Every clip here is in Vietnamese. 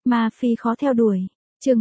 Ma phi khó theo đuổi. Chương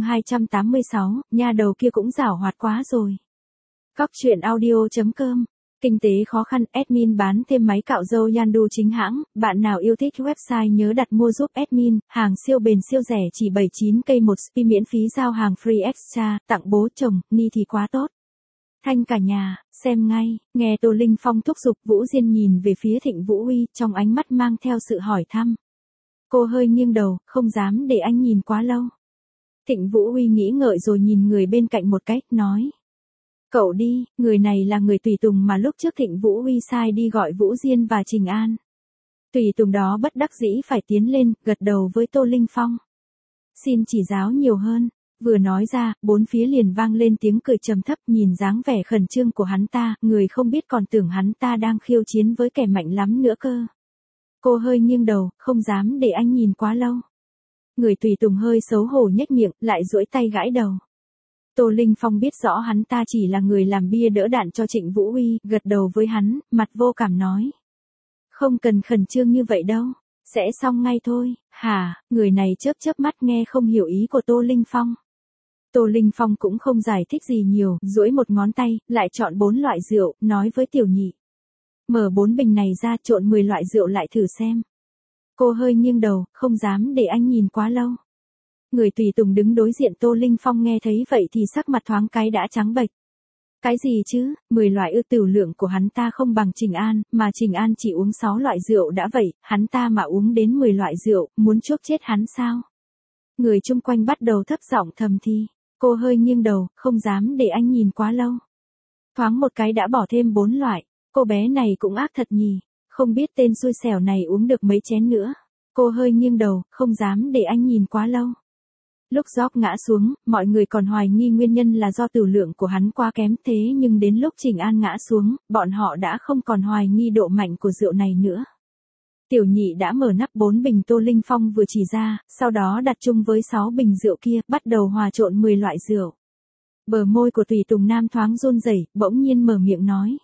286, nha đầu kia cũng giảo hoạt quá rồi. Các chuyện audio.com. Kinh tế khó khăn, admin bán thêm máy cạo râu Yandu chính hãng, bạn nào yêu thích website nhớ đặt mua giúp admin, hàng siêu bền siêu rẻ chỉ 79k một spi miễn phí giao hàng free extra, tặng bố chồng, ni thì quá tốt. Thanh cả nhà, xem ngay, nghe Tô Linh Phong thúc giục Vũ Diên nhìn về phía Thịnh Vũ Uy, trong ánh mắt mang theo sự hỏi thăm. Cô hơi nghiêng đầu, không dám để anh nhìn quá lâu. Thịnh Vũ Uy nghĩ ngợi rồi nhìn người bên cạnh một cách, nói. Cậu đi, người này là người tùy tùng mà lúc trước Thịnh Vũ Uy sai đi gọi Vũ Diên và Trình An. Tùy tùng đó bất đắc dĩ phải tiến lên, gật đầu với Tô Linh Phong. Xin chỉ giáo nhiều hơn. Vừa nói ra, bốn phía liền vang lên tiếng cười trầm thấp, nhìn dáng vẻ khẩn trương của hắn ta, người không biết còn tưởng hắn ta đang khiêu chiến với kẻ mạnh lắm nữa cơ. Cô hơi nghiêng đầu, không dám để anh nhìn quá lâu. Người tùy tùng hơi xấu hổ nhếch miệng, lại duỗi tay gãi đầu. Tô Linh Phong biết rõ hắn ta chỉ là người làm bia đỡ đạn cho Trịnh Vũ Uy, gật đầu với hắn, mặt vô cảm nói. Không cần khẩn trương như vậy đâu, sẽ xong ngay thôi. Hả, người này chớp mắt nghe không hiểu ý của Tô Linh Phong. Tô Linh Phong cũng không giải thích gì nhiều, duỗi một ngón tay, lại chọn 4 loại rượu, nói với Tiểu Nhị. Mở 4 bình này ra, trộn 10 loại rượu lại thử xem. Cô hơi nghiêng đầu, không dám để anh nhìn quá lâu. Người tùy tùng đứng đối diện Tô Linh Phong nghe thấy vậy thì sắc mặt thoáng cái đã trắng bệch. Cái gì chứ, 10 loại tửu lượng của hắn ta không bằng Trình An, mà Trình An chỉ uống 6 loại rượu đã vậy, hắn ta mà uống đến 10 loại rượu, muốn chuốc chết hắn sao? Người chung quanh bắt đầu thấp giọng thầm thì. Cô hơi nghiêng đầu, không dám để anh nhìn quá lâu. Thoáng một cái đã bỏ thêm 4 loại, cô bé này cũng ác thật nhỉ, không biết tên xui xẻo này uống được mấy chén nữa. Cô hơi nghiêng đầu, không dám để anh nhìn quá lâu. Lúc Gióc ngã xuống, mọi người còn hoài nghi nguyên nhân là do tửu lượng của hắn quá kém, thế nhưng đến lúc Trình An ngã xuống, bọn họ đã không còn hoài nghi độ mạnh của rượu này nữa. Tiểu Nhị đã mở nắp 4 bình Tô Linh Phong vừa chỉ ra, sau đó đặt chung với 6 bình rượu kia, bắt đầu hòa trộn 10 loại rượu. Bờ môi của tùy tùng nam thoáng run rẩy, bỗng nhiên mở miệng nói.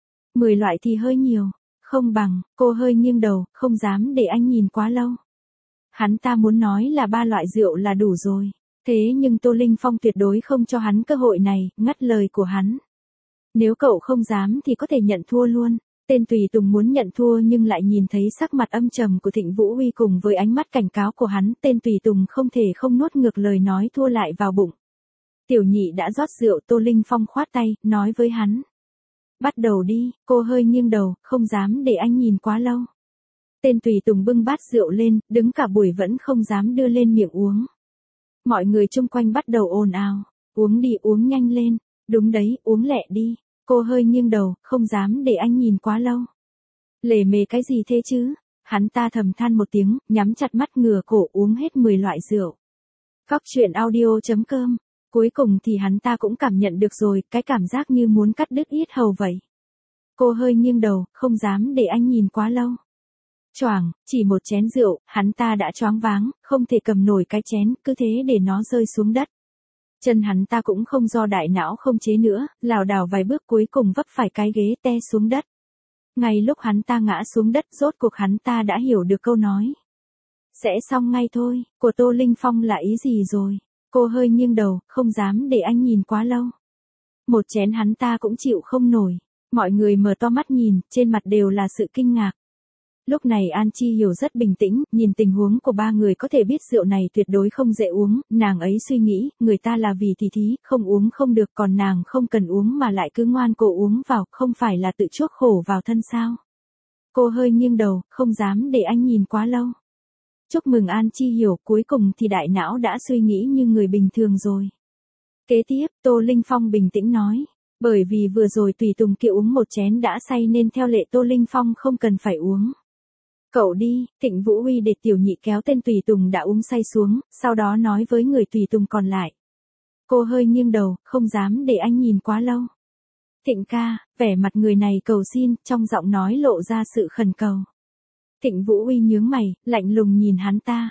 10 loại thì hơi nhiều, không bằng, cô hơi nghiêng đầu, không dám để anh nhìn quá lâu. Hắn ta muốn nói là 3 loại rượu là đủ rồi, thế nhưng Tô Linh Phong tuyệt đối không cho hắn cơ hội này, ngắt lời của hắn. Nếu cậu không dám thì có thể nhận thua luôn. Tên tùy tùng muốn nhận thua nhưng lại nhìn thấy sắc mặt âm trầm của Thịnh Vũ Uy cùng với ánh mắt cảnh cáo của hắn, tên tùy tùng không thể không nuốt ngược lời nói thua lại vào bụng. Tiểu Nhị đã rót rượu, Tô Linh Phong khoát tay, nói với hắn. Bắt đầu đi, cô hơi nghiêng đầu, không dám để anh nhìn quá lâu. Tên tùy tùng bưng bát rượu lên, đứng cả buổi vẫn không dám đưa lên miệng uống. Mọi người chung quanh bắt đầu ồn ào, uống đi uống nhanh lên, đúng đấy, uống lẹ đi. Cô hơi nghiêng đầu, không dám để anh nhìn quá lâu. Lề mề cái gì thế chứ? Hắn ta thầm than một tiếng, nhắm chặt mắt ngửa cổ uống hết 10 loại rượu. Các chuyện audio.com. Cuối cùng thì hắn ta cũng cảm nhận được rồi, cái cảm giác như muốn cắt đứt yết hầu vậy. Cô hơi nghiêng đầu, không dám để anh nhìn quá lâu. Choảng, chỉ một chén rượu, hắn ta đã choáng váng, không thể cầm nổi cái chén, cứ thế để nó rơi xuống đất. Chân hắn ta cũng không do đại não không chế nữa, lảo đảo vài bước cuối cùng vấp phải cái ghế te xuống đất. Ngay lúc hắn ta ngã xuống đất, rốt cuộc hắn ta đã hiểu được câu nói. Sẽ xong ngay thôi, của Tô Linh Phong là ý gì rồi? Cô hơi nghiêng đầu, không dám để anh nhìn quá lâu. Một chén hắn ta cũng chịu không nổi. Mọi người mở to mắt nhìn, trên mặt đều là sự kinh ngạc. Lúc này An Chi Hiểu rất bình tĩnh, nhìn tình huống của ba người có thể biết rượu này tuyệt đối không dễ uống, nàng ấy suy nghĩ, người ta là vì thì thí, không uống không được, còn nàng không cần uống mà lại cứ ngoan cố uống vào, không phải là tự chuốc khổ vào thân sao. Cô hơi nghiêng đầu, không dám để anh nhìn quá lâu. Chúc mừng An Chi Hiểu, cuối cùng thì đại não đã suy nghĩ như người bình thường rồi. Kế tiếp, Tô Linh Phong bình tĩnh nói. Bởi vì vừa rồi tùy tùng kia uống một chén đã say nên theo lệ Tô Linh Phong không cần phải uống. Cậu đi, Thịnh Vũ Uy để Tiểu Nhị kéo tên tùy tùng đã uống say xuống, sau đó nói với người tùy tùng còn lại. Cô hơi nghiêng đầu, không dám để anh nhìn quá lâu. Thịnh ca, vẻ mặt người này cầu xin, trong giọng nói lộ ra sự khẩn cầu. Thịnh Vũ Uy nhướng mày, lạnh lùng nhìn hắn ta.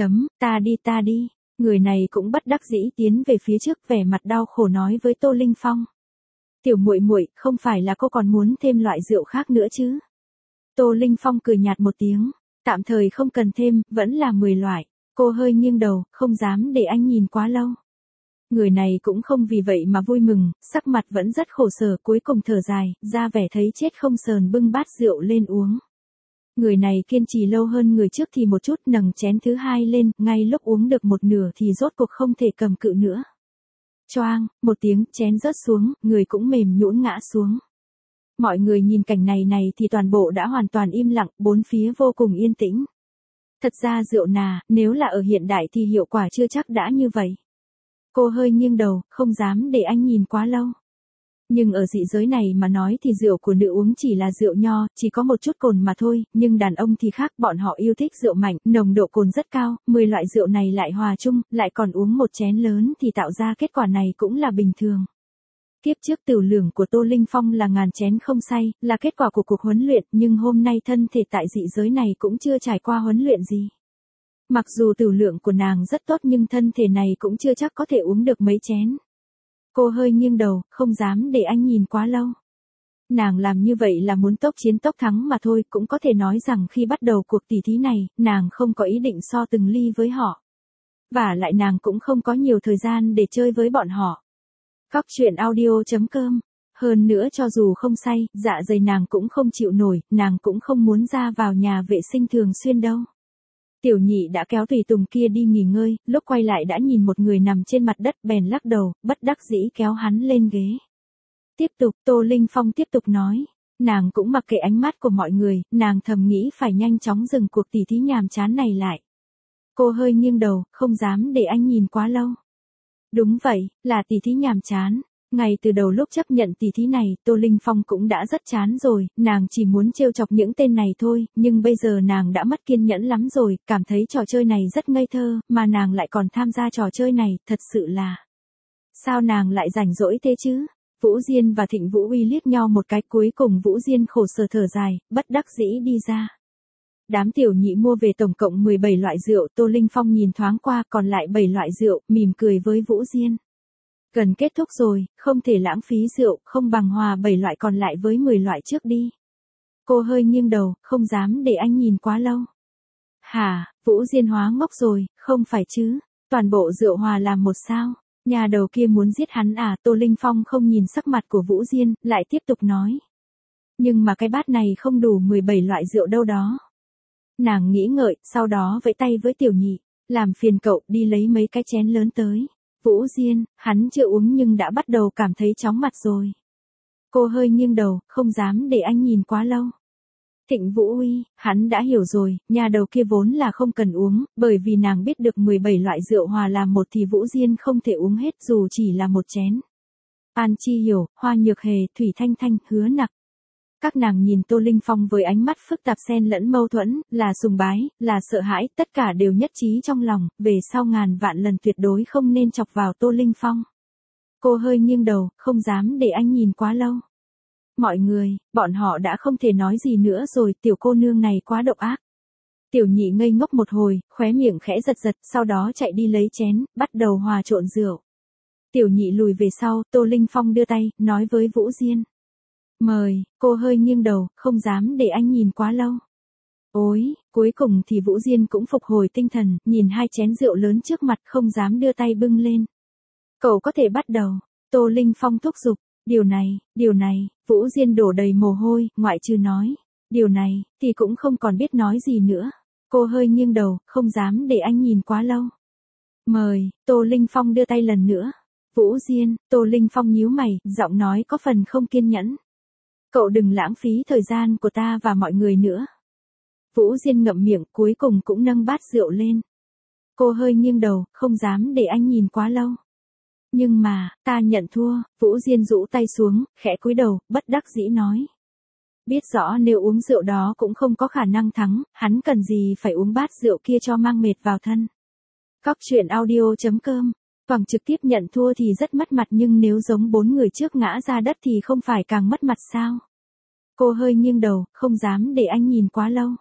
Ta đi. Người này cũng bất đắc dĩ tiến về phía trước, vẻ mặt đau khổ nói với Tô Linh Phong. Tiểu muội muội, không phải là cô còn muốn thêm loại rượu khác nữa chứ? Tô Linh Phong cười nhạt một tiếng, tạm thời không cần thêm, vẫn là 10 loại. Cô hơi nghiêng đầu, không dám để anh nhìn quá lâu. Người này cũng không vì vậy mà vui mừng, sắc mặt vẫn rất khổ sở, cuối cùng thở dài, ra vẻ thấy chết không sờn bưng bát rượu lên uống. Người này kiên trì lâu hơn người trước thì một chút, nâng chén thứ hai lên, ngay lúc uống được một nửa thì rốt cuộc không thể cầm cự nữa. Choang, một tiếng, chén rớt xuống, người cũng mềm nhũn ngã xuống. Mọi người nhìn cảnh này thì toàn bộ đã hoàn toàn im lặng, bốn phía vô cùng yên tĩnh. Thật ra rượu nà, nếu là ở hiện đại thì hiệu quả chưa chắc đã như vậy. Cô hơi nghiêng đầu, không dám để anh nhìn quá lâu. Nhưng ở dị giới này mà nói thì rượu của nữ uống chỉ là rượu nho, chỉ có một chút cồn mà thôi, nhưng đàn ông thì khác, bọn họ yêu thích rượu mạnh, nồng độ cồn rất cao, 10 loại rượu này lại hòa chung, lại còn uống một chén lớn thì tạo ra kết quả này cũng là bình thường. Kiếp trước tửu lưởng của Tô Linh Phong là ngàn chén không say, là kết quả của cuộc huấn luyện, nhưng hôm nay thân thể tại dị giới này cũng chưa trải qua huấn luyện gì. Mặc dù tửu lượng của nàng rất tốt nhưng thân thể này cũng chưa chắc có thể uống được mấy chén. Cô hơi nghiêng đầu, không dám để anh nhìn quá lâu. Nàng làm như vậy là muốn tốc chiến tốc thắng mà thôi, cũng có thể nói rằng khi bắt đầu cuộc tỉ thí này, nàng không có ý định so từng ly với họ. Và lại nàng cũng không có nhiều thời gian để chơi với bọn họ. Cóc truyện audio.com. Hơn nữa cho dù không say, dạ dày nàng cũng không chịu nổi, nàng cũng không muốn ra vào nhà vệ sinh thường xuyên đâu. Tiểu nhị đã kéo tùy tùng kia đi nghỉ ngơi, lúc quay lại đã nhìn một người nằm trên mặt đất bèn lắc đầu, bất đắc dĩ kéo hắn lên ghế. Tiếp tục, Tô Linh Phong tiếp tục nói. Nàng cũng mặc kệ ánh mắt của mọi người, nàng thầm nghĩ phải nhanh chóng dừng cuộc tỉ thí nhàm chán này lại. Cô hơi nghiêng đầu, không dám để anh nhìn quá lâu. Đúng vậy, là tỉ thí nhàm chán. Ngay từ đầu lúc chấp nhận tỉ thí này, Tô Linh Phong cũng đã rất chán rồi, nàng chỉ muốn trêu chọc những tên này thôi, nhưng bây giờ nàng đã mất kiên nhẫn lắm rồi, cảm thấy trò chơi này rất ngây thơ, mà nàng lại còn tham gia trò chơi này, thật sự là... Sao nàng lại rảnh rỗi thế chứ? Vũ Diên và Thịnh Vũ Uy liếc nhau một cái, cuối cùng Vũ Diên khổ sở thở dài, bất đắc dĩ đi ra. Đám tiểu nhị mua về tổng cộng 17 loại rượu, Tô Linh Phong nhìn thoáng qua còn lại 7 loại rượu, mỉm cười với Vũ Diên. Gần kết thúc rồi, không thể lãng phí rượu, không bằng hòa 7 loại còn lại với 10 loại trước đi. Cô hơi nghiêng đầu, không dám để anh nhìn quá lâu. Hả, Vũ Diên hóa ngốc rồi, không phải chứ, toàn bộ rượu hòa làm một sao, nhà đầu kia muốn giết hắn à? Tô Linh Phong không nhìn sắc mặt của Vũ Diên, lại tiếp tục nói. Nhưng mà cái bát này không đủ 17 loại rượu đâu đó. Nàng nghĩ ngợi, sau đó vẫy tay với tiểu nhị, làm phiền cậu đi lấy mấy cái chén lớn tới. Vũ Diên, hắn chưa uống nhưng đã bắt đầu cảm thấy chóng mặt rồi. Cô hơi nghiêng đầu, không dám để anh nhìn quá lâu. Thịnh Vũ Uy, hắn đã hiểu rồi, nhà đầu kia vốn là không cần uống, bởi vì nàng biết được 17 loại rượu hòa làm một thì Vũ Diên không thể uống hết dù chỉ là một chén. An Chi Hiểu, Hoa Nhược Hề, Thủy Thanh Thanh, Hứa Nặc. Các nàng nhìn Tô Linh Phong với ánh mắt phức tạp xen lẫn mâu thuẫn, là sùng bái, là sợ hãi, tất cả đều nhất trí trong lòng, về sau ngàn vạn lần tuyệt đối không nên chọc vào Tô Linh Phong. Cô hơi nghiêng đầu, không dám để anh nhìn quá lâu. Mọi người, bọn họ đã không thể nói gì nữa rồi, tiểu cô nương này quá độc ác. Tiểu nhị ngây ngốc một hồi, khóe miệng khẽ giật giật, sau đó chạy đi lấy chén, bắt đầu hòa trộn rượu. Tiểu nhị lùi về sau, Tô Linh Phong đưa tay, nói với Vũ Diên. Mời, cô hơi nghiêng đầu, không dám để anh nhìn quá lâu. Ôi, cuối cùng thì Vũ Diên cũng phục hồi tinh thần, nhìn hai chén rượu lớn trước mặt không dám đưa tay bưng lên. Cậu có thể bắt đầu, Tô Linh Phong thúc giục, điều này, Vũ Diên đổ đầy mồ hôi, ngoại trừ nói, điều này, thì cũng không còn biết nói gì nữa. Cô hơi nghiêng đầu, không dám để anh nhìn quá lâu. Mời, Tô Linh Phong đưa tay lần nữa. Vũ Diên, Tô Linh Phong nhíu mày, giọng nói có phần không kiên nhẫn. Cậu đừng lãng phí thời gian của ta và mọi người nữa. Vũ Diên ngậm miệng, cuối cùng cũng nâng bát rượu lên. Cô hơi nghiêng đầu, không dám để anh nhìn quá lâu. Nhưng mà, ta nhận thua. Vũ Diên rũ tay xuống, khẽ cúi đầu, bất đắc dĩ nói. Biết rõ nếu uống rượu đó cũng không có khả năng thắng, hắn cần gì phải uống bát rượu kia cho mang mệt vào thân. Cóc truyện audio.com. Quảng trực tiếp nhận thua thì rất mất mặt, nhưng nếu giống 4 người trước ngã ra đất thì không phải càng mất mặt sao? Cô hơi nghiêng đầu, không dám để anh nhìn quá lâu.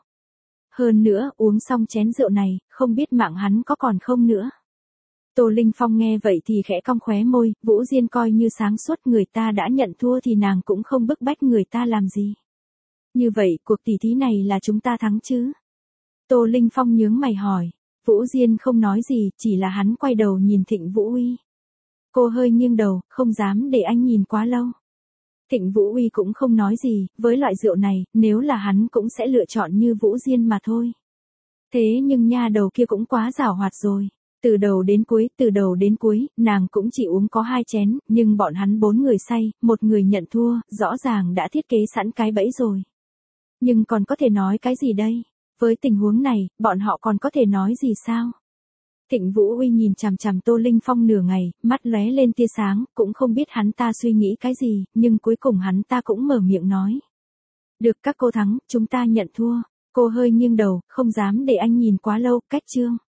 Hơn nữa, uống xong chén rượu này, không biết mạng hắn có còn không nữa. Tô Linh Phong nghe vậy thì khẽ cong khóe môi, Vũ Diên coi như sáng suốt, người ta đã nhận thua thì nàng cũng không bức bách người ta làm gì. Như vậy, cuộc tỷ thí này là chúng ta thắng chứ? Tô Linh Phong nhướng mày hỏi. Vũ Diên không nói gì, chỉ là hắn quay đầu nhìn Thịnh Vũ Uy. Cô hơi nghiêng đầu, không dám để anh nhìn quá lâu. Thịnh Vũ Uy cũng không nói gì, với loại rượu này, nếu là hắn cũng sẽ lựa chọn như Vũ Diên mà thôi. Thế nhưng nha đầu kia cũng quá giảo hoạt rồi. Từ đầu đến cuối, nàng cũng chỉ uống có 2 chén, nhưng bọn hắn 4 người say, một người nhận thua, rõ ràng đã thiết kế sẵn cái bẫy rồi. Nhưng còn có thể nói cái gì đây? Với tình huống này, bọn họ còn có thể nói gì sao? Thịnh Vũ Uy nhìn chằm chằm Tô Linh Phong nửa ngày, mắt lóe lên tia sáng, cũng không biết hắn ta suy nghĩ cái gì, nhưng cuối cùng hắn ta cũng mở miệng nói. Được, các cô thắng, chúng ta nhận thua. Cô hơi nghiêng đầu, không dám để anh nhìn quá lâu, cách chương.